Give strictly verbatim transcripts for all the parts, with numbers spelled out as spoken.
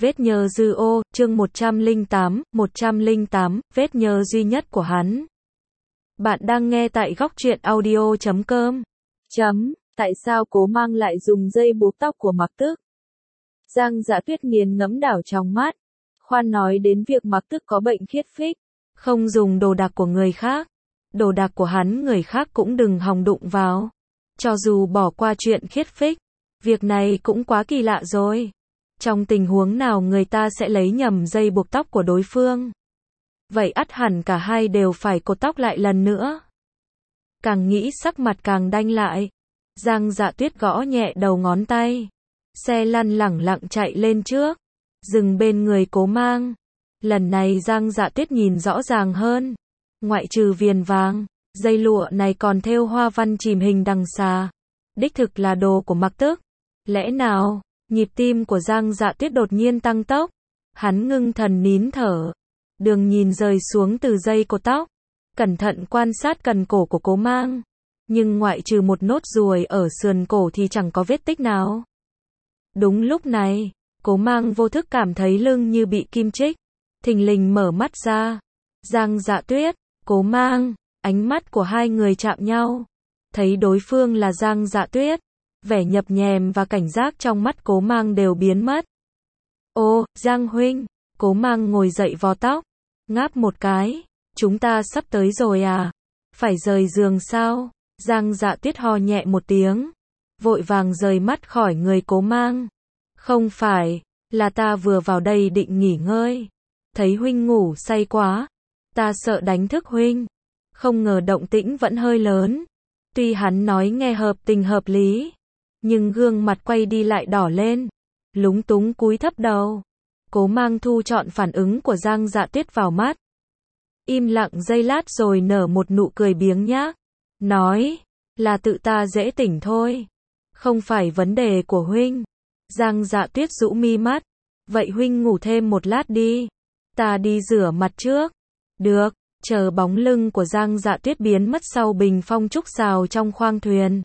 Vết nhơ dư ô, chương một trăm lẻ tám, một trăm lẻ tám, vết nhơ duy nhất của hắn. Bạn đang nghe tại góc truyện audio chấm com. Chấm, tại sao Cố Mang lại dùng dây buộc tóc của Mặc Tức? Giang Dạ Tuyết nghiền ngẫm đảo trong mắt. Khoan nói đến việc Mặc Tức có bệnh khiết phích, không dùng đồ đạc của người khác. Đồ đạc của hắn người khác cũng đừng hòng đụng vào. Cho dù bỏ qua chuyện khiết phích, việc này cũng quá kỳ lạ rồi. Trong tình huống nào người ta sẽ lấy nhầm dây buộc tóc của đối phương? Vậy ắt hẳn cả hai đều phải cột tóc lại lần nữa. Càng nghĩ sắc mặt càng đanh lại. Giang Dạ Tuyết gõ nhẹ đầu ngón tay. Xe lăn lẳng lặng chạy lên trước, dừng bên người Cố Mang. Lần này Giang Dạ Tuyết nhìn rõ ràng hơn. Ngoại trừ viền vàng, dây lụa này còn thêu hoa văn chìm hình đằng xà. Đích thực là đồ của Mặc Tức. Lẽ nào? Nhịp tim của Giang Dạ Tuyết đột nhiên tăng tốc. Hắn ngưng thần nín thở. Đường nhìn rời xuống từ dây cột tóc. Cẩn thận quan sát cần cổ của Cố Mang. Nhưng ngoại trừ một nốt ruồi ở sườn cổ thì chẳng có vết tích nào. Đúng lúc này, Cố Mang vô thức cảm thấy lưng như bị kim chích. Thình lình mở mắt ra. Giang Dạ Tuyết, Cố Mang, ánh mắt của hai người chạm nhau. Thấy đối phương là Giang Dạ Tuyết. Vẻ nhập nhèm và cảnh giác trong mắt Cố Mang đều biến mất. Ô, Giang huynh, Cố Mang ngồi dậy vò tóc, ngáp một cái, chúng ta sắp tới rồi à? Phải rời giường sao? Giang Dạ Tuyết ho nhẹ một tiếng, vội vàng rời mắt khỏi người Cố Mang. Không phải, là ta vừa vào đây định nghỉ ngơi, thấy huynh ngủ say quá, ta sợ đánh thức huynh, không ngờ động tĩnh vẫn hơi lớn. Tuy hắn nói nghe hợp tình hợp lý, nhưng gương mặt quay đi lại đỏ lên, lúng túng cúi thấp đầu. Cố Mang thu trọn phản ứng của Giang Dạ Tuyết vào mắt. Im lặng giây lát rồi nở một nụ cười biếng nhác. Nói, là tự ta dễ tỉnh thôi. Không phải vấn đề của huynh. Giang Dạ Tuyết rũ mi mắt. Vậy huynh ngủ thêm một lát đi. Ta đi rửa mặt trước. Được, chờ bóng lưng của Giang Dạ Tuyết biến mất sau bình phong trúc xào trong khoang thuyền.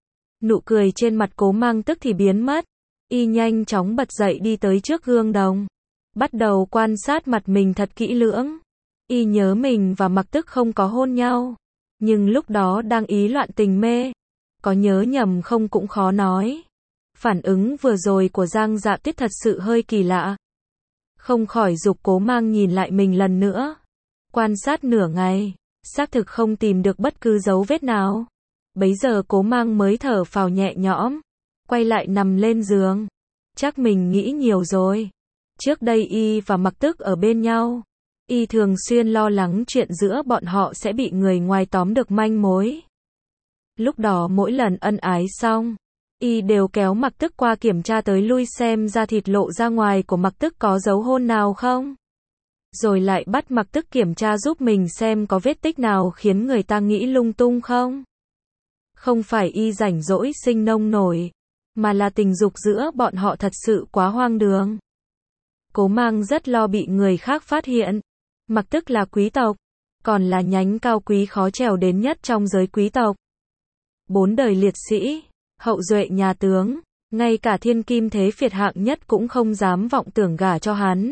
Nụ cười trên mặt Cố Mang tức thì biến mất. Y nhanh chóng bật dậy đi tới trước gương đồng. Bắt đầu quan sát mặt mình thật kỹ lưỡng. Y nhớ mình và Mặc Tức không có hôn nhau. Nhưng lúc đó đang ý loạn tình mê. Có nhớ nhầm không cũng khó nói. Phản ứng vừa rồi của Giang Dạ Tuyết thật sự hơi kỳ lạ. Không khỏi giục Cố Mang nhìn lại mình lần nữa. Quan sát nửa ngày, xác thực không tìm được bất cứ dấu vết nào. Bấy giờ Cố Mang mới thở phào nhẹ nhõm, quay lại nằm lên giường. Chắc mình nghĩ nhiều rồi. Trước đây Y và Mặc Tức ở bên nhau, Y thường xuyên lo lắng chuyện giữa bọn họ sẽ bị người ngoài tóm được manh mối. Lúc đó mỗi lần ân ái xong, Y đều kéo Mặc Tức qua kiểm tra tới lui xem da thịt lộ ra ngoài của Mặc Tức có dấu hôn nào không. Rồi lại bắt Mặc Tức kiểm tra giúp mình xem có vết tích nào khiến người ta nghĩ lung tung không. Không phải Y rảnh rỗi sinh nông nổi, mà là tình dục giữa bọn họ thật sự quá hoang đường. Cố Mang rất lo bị người khác phát hiện. Mặc Tức là quý tộc, còn là nhánh cao quý khó trèo đến nhất trong giới quý tộc. Bốn đời liệt sĩ, hậu duệ nhà tướng, ngay cả thiên kim thế phiệt hạng nhất cũng không dám vọng tưởng gả cho hắn.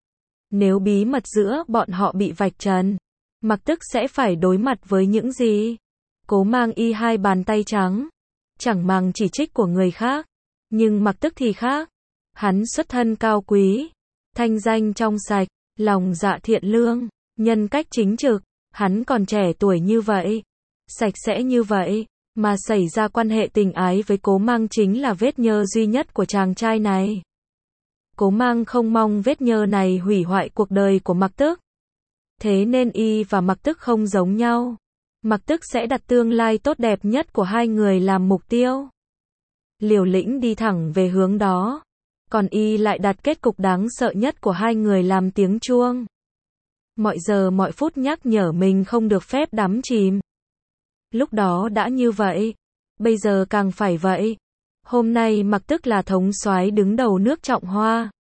Nếu bí mật giữa bọn họ bị vạch trần, Mặc Tức sẽ phải đối mặt với những gì? Cố Mang Y hai bàn tay trắng, chẳng màng chỉ trích của người khác. Nhưng Mặc Tức thì khác. Hắn xuất thân cao quý, thanh danh trong sạch, lòng dạ thiện lương, nhân cách chính trực. Hắn còn trẻ tuổi như vậy, sạch sẽ như vậy, mà xảy ra quan hệ tình ái với Cố Mang chính là vết nhơ duy nhất của chàng trai này. Cố Mang không mong vết nhơ này hủy hoại cuộc đời của Mặc Tức. Thế nên Y và Mặc Tức không giống nhau. Mặc Tức sẽ đặt tương lai tốt đẹp nhất của hai người làm mục tiêu, liều lĩnh đi thẳng về hướng đó. Còn Y lại đặt kết cục đáng sợ nhất của hai người làm tiếng chuông. Mọi giờ mọi phút nhắc nhở mình không được phép đắm chìm. Lúc đó đã như vậy, bây giờ càng phải vậy. Hôm nay Mặc Tức là thống soái đứng đầu nước Trọng Hoa,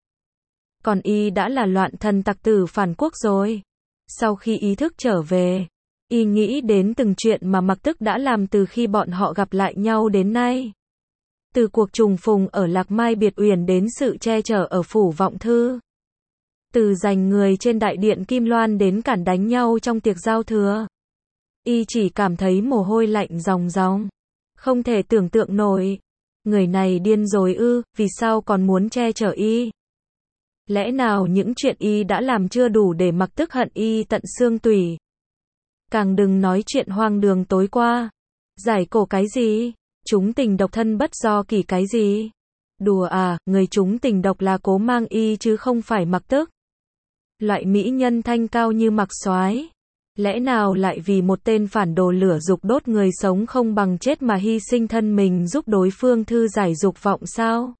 còn Y đã là loạn thần tặc tử phản quốc rồi. Sau khi ý thức trở về, Y nghĩ đến từng chuyện mà Mặc Tức đã làm từ khi bọn họ gặp lại nhau đến nay. Từ cuộc trùng phùng ở Lạc Mai Biệt Uyển đến sự che chở ở Phủ Vọng Thư. Từ giành người trên đại điện Kim Loan đến cản đánh nhau trong tiệc giao thừa. Y chỉ cảm thấy mồ hôi lạnh ròng ròng. Không thể tưởng tượng nổi. Người này điên rồi ư, vì sao còn muốn che chở Y? Lẽ nào những chuyện Y đã làm chưa đủ để Mặc Tức hận Y tận xương tủy? Càng đừng nói chuyện hoang đường tối qua. Giải cổ cái gì? Chúng tình độc thân bất do kỳ cái gì? Đùa à, người chúng tình độc là Cố Mang Y chứ không phải Mặc Tức. Loại mỹ nhân thanh cao như Mặc Soái, lẽ nào lại vì một tên phản đồ lửa dục đốt người sống không bằng chết mà hy sinh thân mình giúp đối phương thư giải dục vọng sao?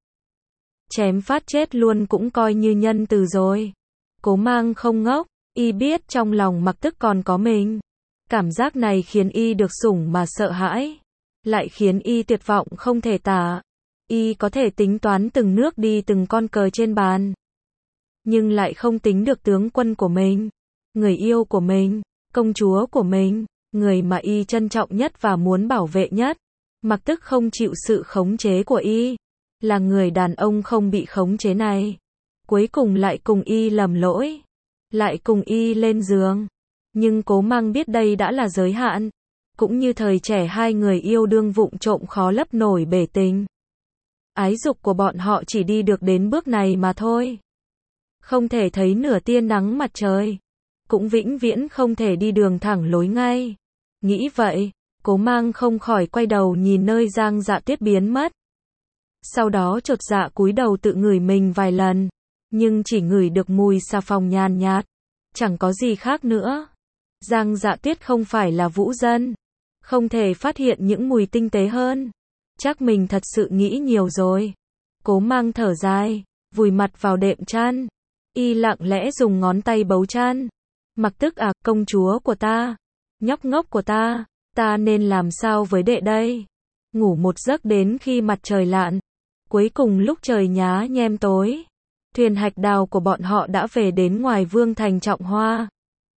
Chém phát chết luôn cũng coi như nhân từ rồi. Cố Mang không ngốc, Y biết trong lòng Mặc Tức còn có mình. Cảm giác này khiến Y được sủng mà sợ hãi, lại khiến Y tuyệt vọng không thể tả. Y có thể tính toán từng nước đi từng con cờ trên bàn, nhưng lại không tính được tướng quân của mình, người yêu của mình, công chúa của mình, người mà Y trân trọng nhất và muốn bảo vệ nhất. Mặc Tức không chịu sự khống chế của Y, là người đàn ông không bị khống chế này. Cuối cùng lại cùng Y lầm lỗi, lại cùng Y lên giường. Nhưng Cố Mang biết đây đã là giới hạn, cũng như thời trẻ hai người yêu đương vụng trộm khó lấp nổi bể tình. Ái dục của bọn họ chỉ đi được đến bước này mà thôi. Không thể thấy nửa tia nắng mặt trời, cũng vĩnh viễn không thể đi đường thẳng lối ngay. Nghĩ vậy, Cố Mang không khỏi quay đầu nhìn nơi Giang Dạ Tuyết biến mất. Sau đó chột dạ cúi đầu tự ngửi mình vài lần, nhưng chỉ ngửi được mùi xà phòng nhàn nhạt, chẳng có gì khác nữa. Giang Dạ Tuyết không phải là vũ dân, không thể phát hiện những mùi tinh tế hơn. Chắc mình thật sự nghĩ nhiều rồi. Cố Mang thở dài, vùi mặt vào đệm chăn. Y lặng lẽ dùng ngón tay bấu chăn. Mặc Tức à, công chúa của ta, nhóc ngốc của ta, ta nên làm sao với đệ đây? Ngủ một giấc đến khi mặt trời lặn. Cuối cùng lúc trời nhá nhem tối, thuyền hạch đào của bọn họ đã về đến ngoài Vương thành Trọng Hoa.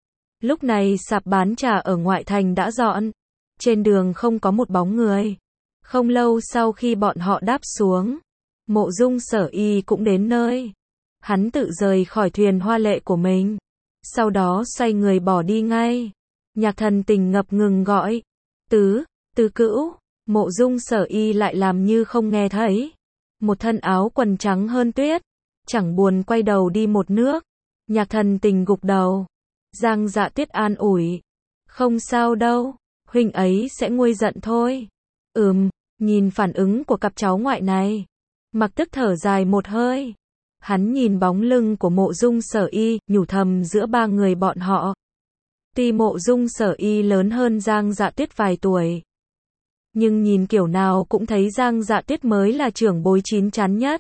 Lúc này sạp bán trà ở ngoại thành đã dọn, trên đường không có một bóng người. Không lâu sau khi bọn họ đáp xuống, Mộ Dung Sở Y cũng đến nơi. Hắn tự rời khỏi thuyền hoa lệ của mình, sau đó xoay người bỏ đi ngay. Nhạc Thần Tình ngập ngừng gọi, tứ, tứ cữu. Mộ Dung Sở Y lại làm như không nghe thấy. Một thân áo quần trắng hơn tuyết, chẳng buồn quay đầu đi một nước. Nhạc Thần Tình gục đầu. Giang Dạ Tuyết an ủi, không sao đâu, huynh ấy sẽ nguôi giận thôi. Ừm, nhìn phản ứng của cặp cháu ngoại này, Mặc Tức thở dài một hơi. Hắn nhìn bóng lưng của Mộ Dung Sở Y, nhủ thầm giữa ba người bọn họ. Tuy Mộ Dung Sở Y lớn hơn Giang Dạ Tuyết vài tuổi, nhưng nhìn kiểu nào cũng thấy Giang Dạ Tuyết mới là trưởng bối chín chắn nhất.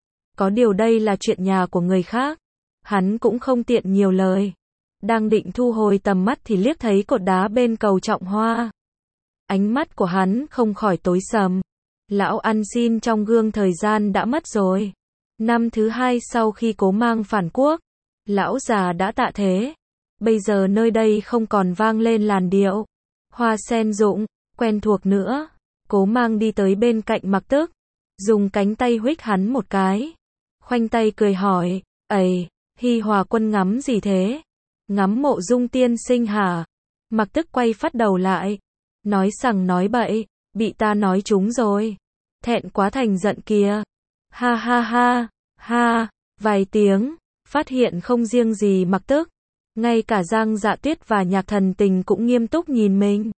Có điều đây là chuyện nhà của người khác, hắn cũng không tiện nhiều lời. Đang định thu hồi tầm mắt thì liếc thấy cột đá bên cầu Trọng Hoa. Ánh mắt của hắn không khỏi tối sầm. Lão ăn xin trong gương thời gian đã mất rồi. Năm thứ hai sau khi Cố Mang phản quốc, lão già đã tạ thế. Bây giờ nơi đây không còn vang lên làn điệu hoa sen rụng quen thuộc nữa. Cố Mang đi tới bên cạnh Mặc Tức, dùng cánh tay huých hắn một cái, khoanh tay cười hỏi, "Ầy, Hi Hòa quân ngắm gì thế? Ngắm Mộ Dung tiên sinh hả?" Mặc Tức quay phát đầu lại, nói sằng nói bậy, bị ta nói trúng rồi. Thẹn quá thành giận kìa. Ha ha ha, ha, vài tiếng, phát hiện không riêng gì Mặc Tức, ngay cả Giang Dạ Tuyết và Nhạc Thần Tình cũng nghiêm túc nhìn mình.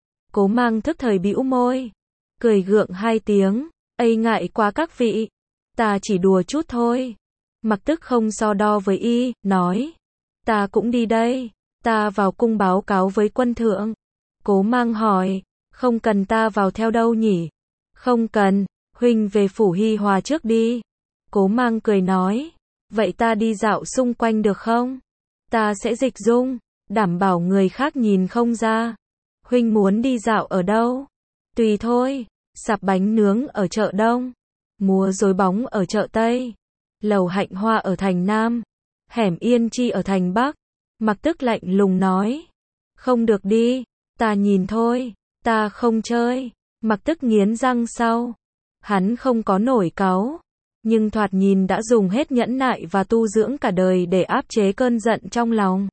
Cố Mang thức thời bĩu môi, cười gượng hai tiếng, "Ây ngại quá các vị, ta chỉ đùa chút thôi." Mặc Tức không so đo với Y, nói, "Ta cũng đi đây, ta vào cung báo cáo với quân thượng." Cố Mang hỏi, "Không cần ta vào theo đâu nhỉ?" "Không cần, huynh về phủ Hi Hòa trước đi." Cố Mang cười nói, "Vậy ta đi dạo xung quanh được không? Ta sẽ dịch dung, đảm bảo người khác nhìn không ra." "Huynh muốn đi dạo ở đâu?" "Tùy thôi, sạp bánh nướng ở chợ Đông, múa rối bóng ở chợ Tây, lầu hạnh hoa ở thành Nam, hẻm Yên Chi ở thành Bắc." Mặc Tức lạnh lùng nói, "Không được đi, ta nhìn thôi, ta không chơi." Mặc Tức nghiến răng sau, Hắn không có nổi cáu, nhưng thoạt nhìn đã dùng hết nhẫn nại và tu dưỡng cả đời để áp chế cơn giận trong lòng.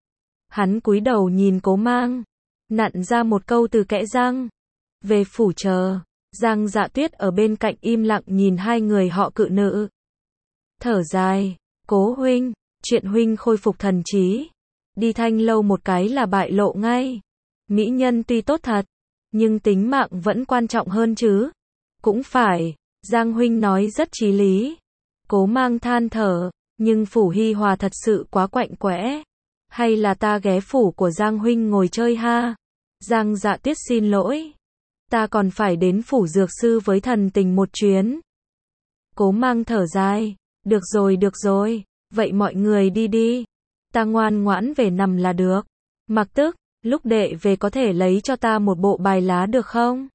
Hắn cúi đầu nhìn Cố Mang, nặn ra một câu từ kẽ răng. Về phủ chờ. Giang Dạ Tuyết ở bên cạnh im lặng nhìn hai người họ cự nữ. Thở dài, Cố huynh, chuyện huynh khôi phục thần trí. Đi Thanh lâu một cái là bại lộ ngay. Mỹ nhân tuy tốt thật, nhưng tính mạng vẫn quan trọng hơn chứ. Cũng phải, Giang huynh nói rất chí lý. Cố Mang than thở, nhưng phủ Hi Hòa thật sự quá quạnh quẽ. Hay là ta ghé phủ của Giang huynh ngồi chơi ha? Giang Dạ Tuyết xin lỗi. Ta còn phải đến phủ dược sư với thần tình một chuyến. Cố Mang thở dài. Được rồi được rồi, vậy mọi người đi đi. Ta ngoan ngoãn về nằm là được. Mặc Tức, lúc đệ về có thể lấy cho ta một bộ bài lá được không?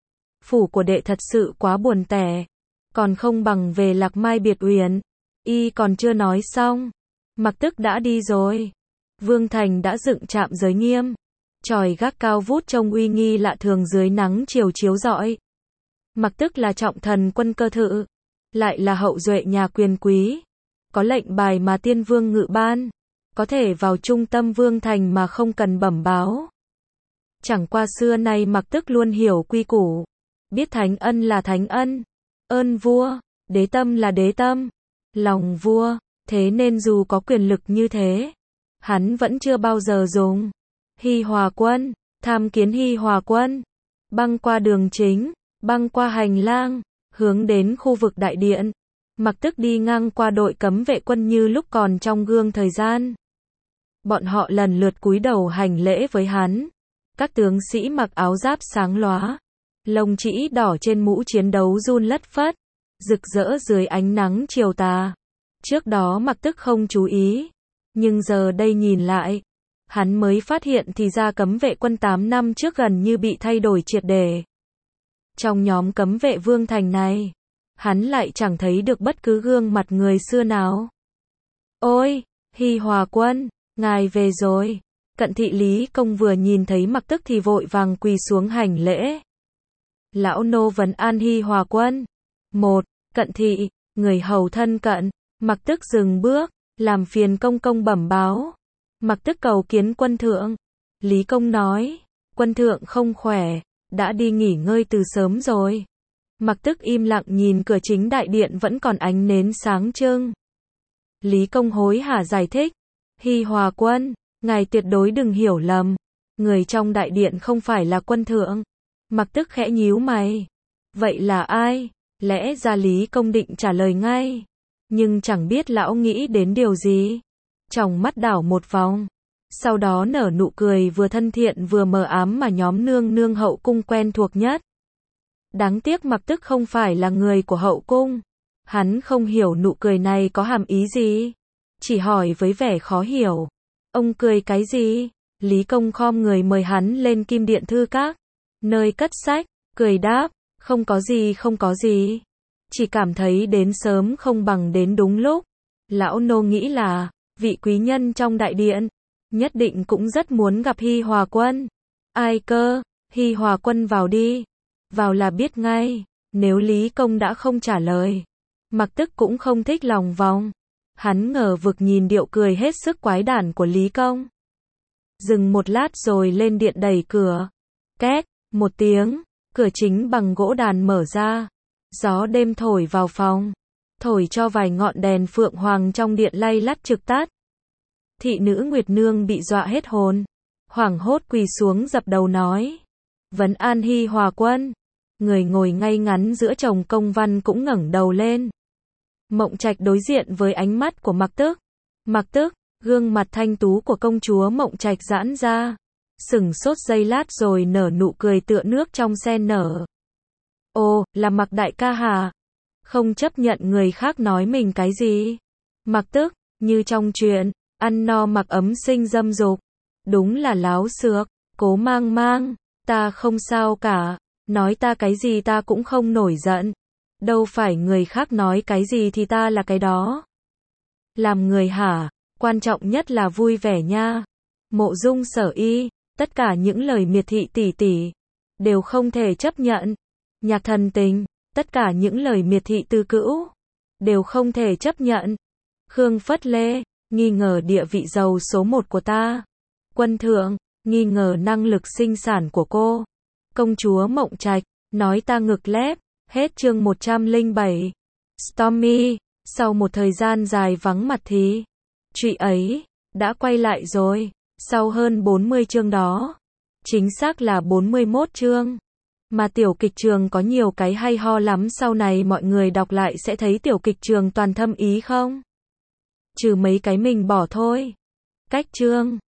Phủ của đệ thật sự quá buồn tẻ. Còn không bằng về Lạc Mai Biệt Uyển. Y còn chưa nói xong. Mặc Tức đã đi rồi. Vương Thành đã dựng trạm giới nghiêm. Chòi gác cao vút trông uy nghi lạ thường dưới nắng chiều chiếu rọi. Mặc Tức là trọng thần quân cơ thự, lại là hậu duệ nhà quyền quý, có lệnh bài mà tiên vương ngự ban, có thể vào trung tâm Vương Thành mà không cần bẩm báo. Chẳng qua xưa nay Mặc Tức luôn hiểu quy củ, biết thánh ân là thánh ân, ơn vua, đế tâm là đế tâm, lòng vua, thế nên dù có quyền lực như thế, hắn vẫn chưa bao giờ dùng. Hi Hòa quân, tham kiến Hi Hòa quân, băng qua đường chính, băng qua hành lang, hướng đến khu vực đại điện. Mặc Tức đi ngang qua đội cấm vệ quân như lúc còn trong gương thời gian. Bọn họ lần lượt cúi đầu hành lễ với hắn. Các tướng sĩ mặc áo giáp sáng lóa, lông chĩ đỏ trên mũ chiến đấu run lất phất, rực rỡ dưới ánh nắng chiều tà. Trước đó Mặc Tức không chú ý, nhưng giờ đây nhìn lại, hắn mới phát hiện thì ra cấm vệ quân tám năm trước gần như bị thay đổi triệt để. Trong nhóm cấm vệ Vương Thành này, hắn lại chẳng thấy được bất cứ gương mặt người xưa nào. Ôi, Hi Hòa quân, ngài về rồi. Cận thị Lý Công vừa nhìn thấy Mặc Tức thì vội vàng quỳ xuống hành lễ. Lão nô vấn an Hi Hòa quân. Một, Cận thị, người hầu thân cận. Mặc Tức dừng bước, làm phiền công công bẩm báo. Mặc Tức cầu kiến quân thượng. Lý Công nói, quân thượng không khỏe, đã đi nghỉ ngơi từ sớm rồi. Mặc Tức im lặng nhìn cửa chính đại điện vẫn còn ánh nến sáng trưng. Lý Công hối hả giải thích, Hi Hòa quân, ngài tuyệt đối đừng hiểu lầm, người trong đại điện không phải là quân thượng. Mặc Tức khẽ nhíu mày, vậy là ai? Lẽ ra Lý Công định trả lời ngay, nhưng chẳng biết lão nghĩ đến điều gì. Trong mắt đảo một vòng, sau đó nở nụ cười vừa thân thiện vừa mờ ám mà nhóm nương nương hậu cung quen thuộc nhất. Đáng tiếc Mặc Tức không phải là người của hậu cung. Hắn không hiểu nụ cười này có hàm ý gì, chỉ hỏi với vẻ khó hiểu. Ông cười cái gì? Lý Công khom người mời hắn lên Kim Điện Thư Các, nơi cất sách, cười đáp, không có gì không có gì. Chỉ cảm thấy đến sớm không bằng đến đúng lúc. Lão nô nghĩ là, vị quý nhân trong đại điện, nhất định cũng rất muốn gặp Hi Hòa quân. Ai cơ? Hi Hòa quân vào đi. Vào là biết ngay. Nếu Lý Công đã không trả lời, Mặc Tức cũng không thích lòng vòng. Hắn ngờ vực nhìn điệu cười hết sức quái đản của Lý Công. Dừng một lát rồi lên điện đẩy cửa. Két, một tiếng, cửa chính bằng gỗ đàn mở ra. Gió đêm thổi vào phòng, thổi cho vài ngọn đèn phượng hoàng trong điện lay lắt trực tắt. Thị nữ Nguyệt Nương bị dọa hết hồn, hoảng hốt quỳ xuống dập đầu nói, vấn an Hi Hòa quân. Người ngồi ngay ngắn giữa chồng công văn cũng ngẩng đầu lên. Mộng Trạch đối diện với ánh mắt của Mặc Tức. Mặc Tức, gương mặt thanh tú của công chúa Mộng Trạch giãn ra, sừng sốt giây lát rồi nở nụ cười tựa nước trong sen nở. Ồ, là Mặc đại ca hả? Không chấp nhận người khác nói mình cái gì. Mặc Tức, như trong chuyện, ăn no mặc ấm sinh dâm dục. Đúng là láo xược. Cố Mang Mang, ta không sao cả. Nói ta cái gì ta cũng không nổi giận. Đâu phải người khác nói cái gì thì ta là cái đó. Làm người hả? Quan trọng nhất là vui vẻ nha. Mộ Dung Sở Y, tất cả những lời miệt thị tỷ tỷ đều không thể chấp nhận. Nhạc Thần Tình, Tất cả những lời miệt thị tư cữu đều không thể chấp nhận. Khương Phất Lê, nghi ngờ địa vị giàu số một của ta. Quân Thượng, nghi ngờ năng lực sinh sản của cô. Công chúa Mộng Trạch, nói ta ngực lép. Hết chương một trăm lẻ bảy. Stormy, sau một thời gian dài vắng mặt thì chị ấy đã quay lại rồi. Sau hơn bốn mươi chương đó, chính xác là bốn mươi mốt chương. Mà tiểu kịch trường có nhiều cái hay ho lắm, sau này mọi người đọc lại sẽ thấy tiểu kịch trường toàn thâm ý không? Trừ mấy cái mình bỏ thôi. Cách chương